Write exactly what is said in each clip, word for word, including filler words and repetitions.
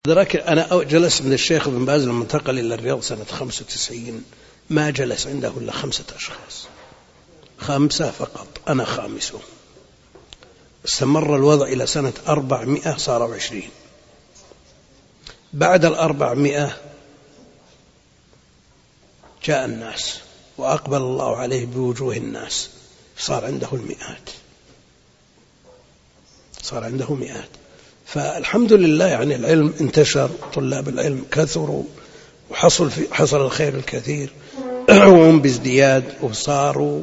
درك أنا جلست من الشيخ ابن باز لما انتقل إلى الرياض سنة خمسة وتسعين، ما جلس عنده إلا خمسة أشخاص، خمسة فقط، أنا خامسهم. استمر الوضع إلى سنة أربعمائة، صاروا عشرين. بعد الأربعمائة جاء الناس وأقبل الله عليه بوجوه الناس، صار عنده المئات، صار عنده مئات. فالحمد لله يعني العلم انتشر، طلاب العلم كثروا، وحصل في حصل الخير الكثير وهم بازدياد، وصاروا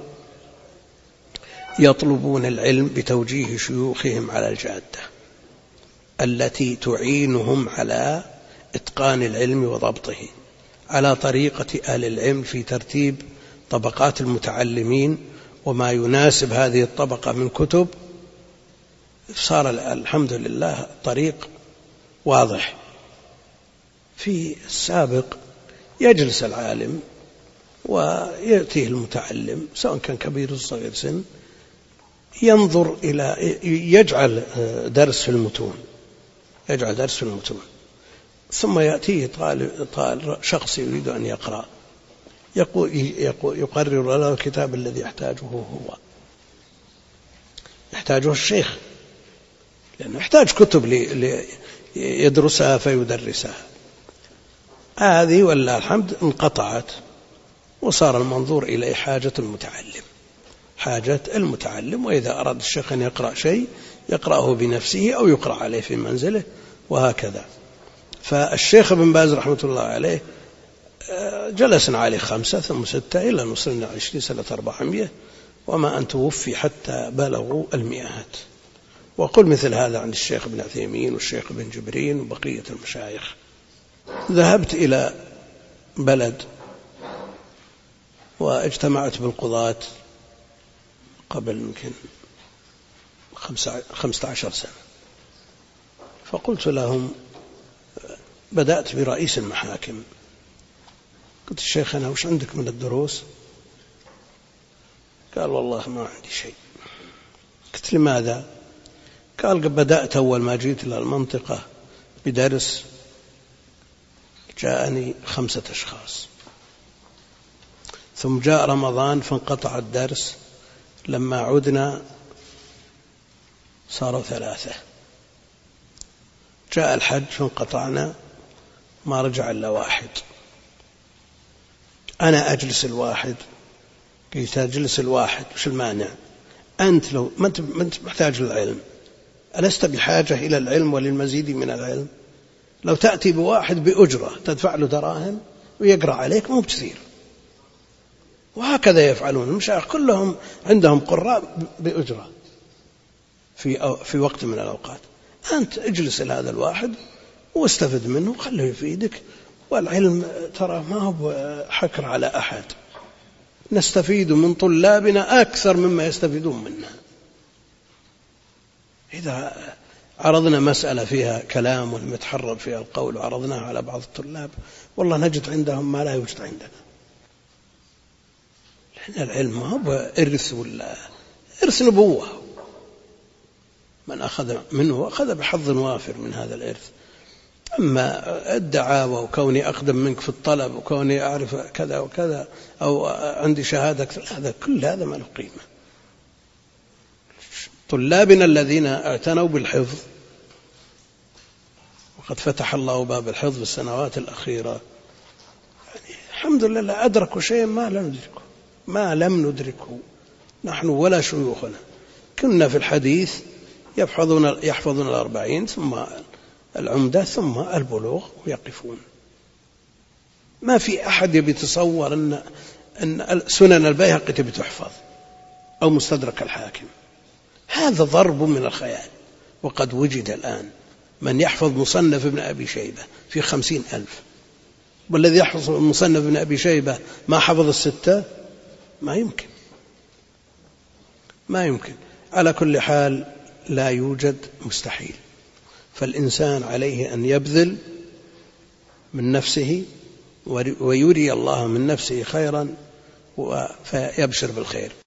يطلبون العلم بتوجيه شيوخهم على الجادة التي تعينهم على إتقان العلم وضبطه، على طريقة أهل العلم في ترتيب طبقات المتعلمين وما يناسب هذه الطبقة من كتب. صار الحمد لله طريق واضح. في السابق يجلس العالم ويأتيه المتعلم سواء كان كبير أو صغير سن، ينظر إلى يجعل درس في المتون، يجعل درس في المتون، ثم يأتيه طالب طالب شخص يريد أن يقرأ، يقرر له الكتاب الذي يحتاجه هو، يحتاجه الشيخ، لأنه يحتاج كتب ليدرسها فيدرسها. هذه والله الحمد انقطعت، وصار المنظور إلى حاجة المتعلم، حاجة المتعلم. وإذا أراد الشيخ أن يقرأ شيء يقرأه بنفسه أو يقرأ عليه في منزله، وهكذا. فالشيخ ابن باز رحمة الله عليه جلسنا عليه خمسة ثم ستة إلى وصلنا عشرين سنة أربعمائة، وما أن توفي حتى بلغوا المئات. وقل مثل هذا عن الشيخ ابن عثيمين والشيخ ابن جبرين وبقية المشايخ. ذهبت إلى بلد واجتمعت بالقضاة قبل يمكن خمسة عشر سنة، فقلت لهم، بدأت برئيس المحاكم، قلت الشيخ أنا وش عندك من الدروس؟ قال والله ما عندي شيء. قلت لماذا؟ قال بدأت أول ما جيت إلى المنطقة بدرس، جاءني خمسة أشخاص، ثم جاء رمضان فانقطع الدرس، لما عدنا صاروا ثلاثة، جاء الحج فانقطعنا ما رجع إلا واحد. أنا أجلس الواحد، قلت أجلس الواحد وش المانع؟ أنت لو ما أنت محتاج للعلم، ألست بحاجة إلى العلم وللمزيد من العلم؟ لو تأتي بواحد بأجرة تدفع له دراهم ويقرأ عليك مو بكثير. وهكذا يفعلون المشايخ، كلهم عندهم قراء بأجرة في في وقت من الأوقات. أنت اجلس إلى هذا الواحد واستفد منه وخليه يفيدك. والعلم ترى ما هو حكر على أحد، نستفيد من طلابنا أكثر مما يستفيدون منا. إذا عرضنا مسألة فيها كلام ولمتحرر فيها القول وعرضناها على بعض الطلاب، والله نجد عندهم ما لا يوجد عندنا. لأن العلم ما هو إرث، ولا إرث نبوة، من أخذ منه أخذ بحظ وافر من هذا الإرث. أما الدعاوى وكوني أقدم منك في الطلب وكوني أعرف كذا وكذا أو عندي شهادة، هذا كل هذا ما له قيمة. طلابنا الذين اعتنوا بالحفظ، وقد فتح الله باب الحفظ في السنوات الأخيرة، يعني الحمد لله أدركوا شيء ما لم ندركه، ما لم ندركه نحن ولا شيوخنا. كنا في الحديث يحفظون يحفظون الأربعين ثم العمدة ثم البلوغ ويقفون. ما في أحد يتصور أن أن سنن البيهقي بتحفظ أو مستدرك الحاكم، هذا ضرب من الخيال. وقد وجد الآن من يحفظ مصنف ابن أبي شيبة في خمسين ألف، والذي يحفظ مصنف ابن أبي شيبة ما حفظ الستة، ما يمكن ما يمكن. على كل حال لا يوجد مستحيل، فالإنسان عليه أن يبذل من نفسه ويري الله من نفسه خيرا فيبشر بالخير.